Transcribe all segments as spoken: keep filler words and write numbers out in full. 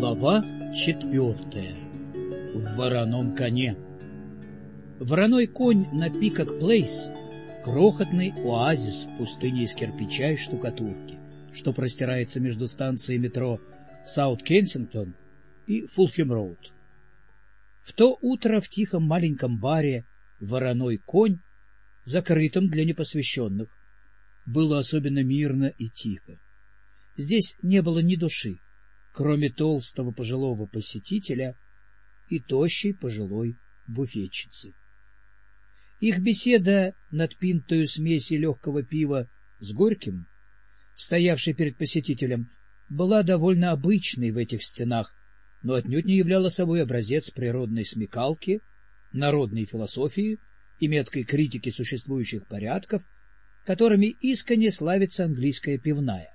Глава четвертая. В вороном коне. Вороной конь на Пикок Плейс — крохотный оазис в пустыне из кирпича и штукатурки, что простирается между станцией метро Саут-Кенсингтон и Фулхэм-Роуд. В то утро в тихом маленьком баре «Вороной конь», закрытом для непосвященных, было особенно мирно и тихо. Здесь не было ни души, кроме толстого пожилого посетителя и тощей пожилой буфетчицы. Их беседа над пинтою смеси легкого пива с горьким, стоявшей перед посетителем, была довольно обычной в этих стенах, но отнюдь не являла собой образец природной смекалки, народной философии и меткой критики существующих порядков, которыми искренне славится английская пивная.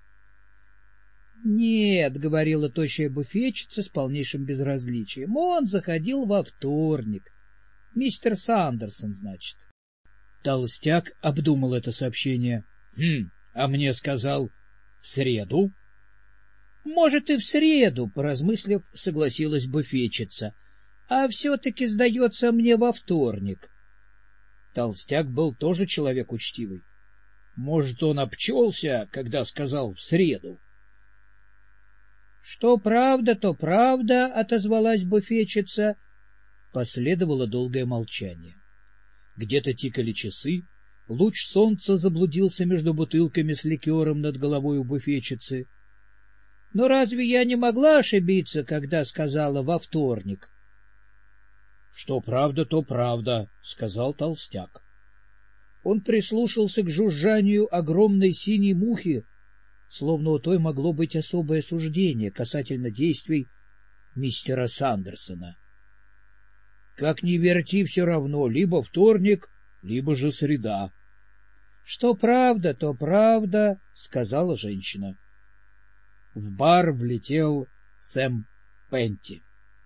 — Нет, — говорила тощая буфетчица с полнейшим безразличием, — он заходил во вторник. Мистер Сандерсон, значит. Толстяк обдумал это сообщение. — Хм, а мне сказал, в среду? — Может, и в среду, — поразмыслив, согласилась буфетчица. — А все-таки, сдается мне, во вторник. Толстяк был тоже человек учтивый. Может, он обчелся, когда сказал в среду? — Что правда, то правда, — отозвалась буфетчица. Последовало долгое молчание. Где-то тикали часы, луч солнца заблудился между бутылками с ликером над головой у буфетчицы. — Но разве я не могла ошибиться, когда сказала во вторник? — Что правда, то правда, — сказал толстяк. Он прислушался к жужжанию огромной синей мухи, словно у той могло быть особое суждение касательно действий мистера Сандерсона. Как ни верти, все равно, либо вторник, либо же среда. — Что правда, то правда, — сказала женщина. В бар влетел Сэм Пенти.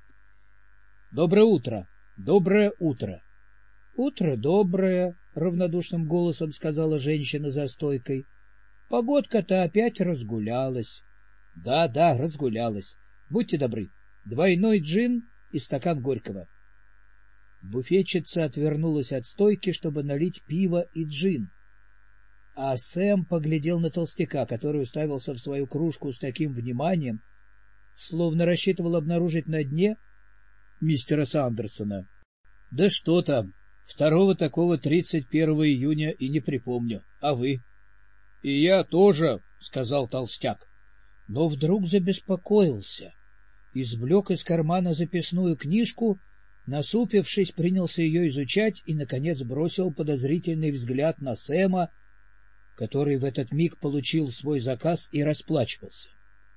— Доброе утро, доброе утро. — Утро доброе, — равнодушным голосом сказала женщина за стойкой. — Погодка-то опять разгулялась. Да, — Да-да, разгулялась. Будьте добры, двойной джин и стакан горького. Буфетчица отвернулась от стойки, чтобы налить пиво и джин. А Сэм поглядел на толстяка, который уставился в свою кружку с таким вниманием, словно рассчитывал обнаружить на дне мистера Сандерсона. — Да что там, второго такого тридцать первого июня и не припомню. А вы? — И я тоже, — сказал толстяк. Но вдруг забеспокоился, извлек из кармана записную книжку, насупившись, принялся ее изучать и, наконец, бросил подозрительный взгляд на Сэма, который в этот миг получил свой заказ и расплачивался.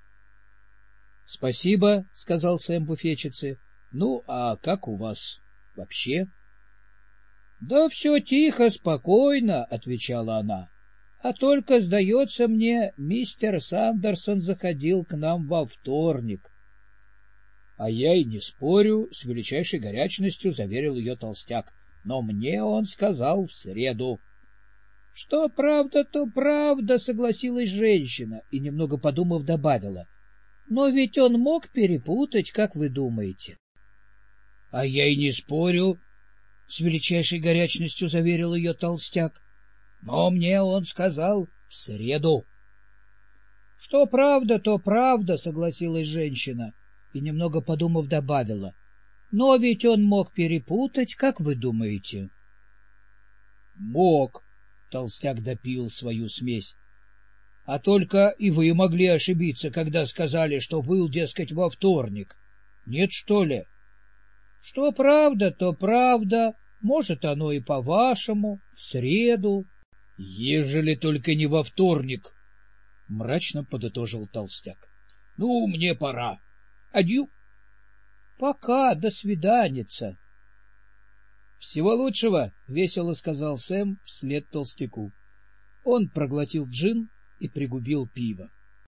— Спасибо, — сказал Сэм буфетчице. — Ну, а как у вас вообще? — Да все тихо, спокойно, — отвечала она. — А только, сдается мне, мистер Сандерсон заходил к нам во вторник. — А я и не спорю, — с величайшей горячностью заверил ее толстяк. — Но мне он сказал в среду. — Что правда, то правда, — согласилась женщина и, немного подумав, добавила. — Но ведь он мог перепутать, как вы думаете? — А я и не спорю, — с величайшей горячностью заверил ее толстяк. — Но мне он сказал в среду. — Что правда, то правда, — согласилась женщина и, немного подумав, добавила. — Но ведь он мог перепутать, как вы думаете? — Мог, — толстяк допил свою смесь. — А только и вы могли ошибиться, когда сказали, что был, дескать, во вторник. Нет, что ли? — Что правда, то правда, может, оно и по-вашему, в среду. — Ежели только не во вторник, — мрачно подытожил толстяк. — Ну, мне пора. Адью. — Пока, до свиданица. — Всего лучшего, — весело сказал Сэм вслед толстяку. Он проглотил джин и пригубил пиво.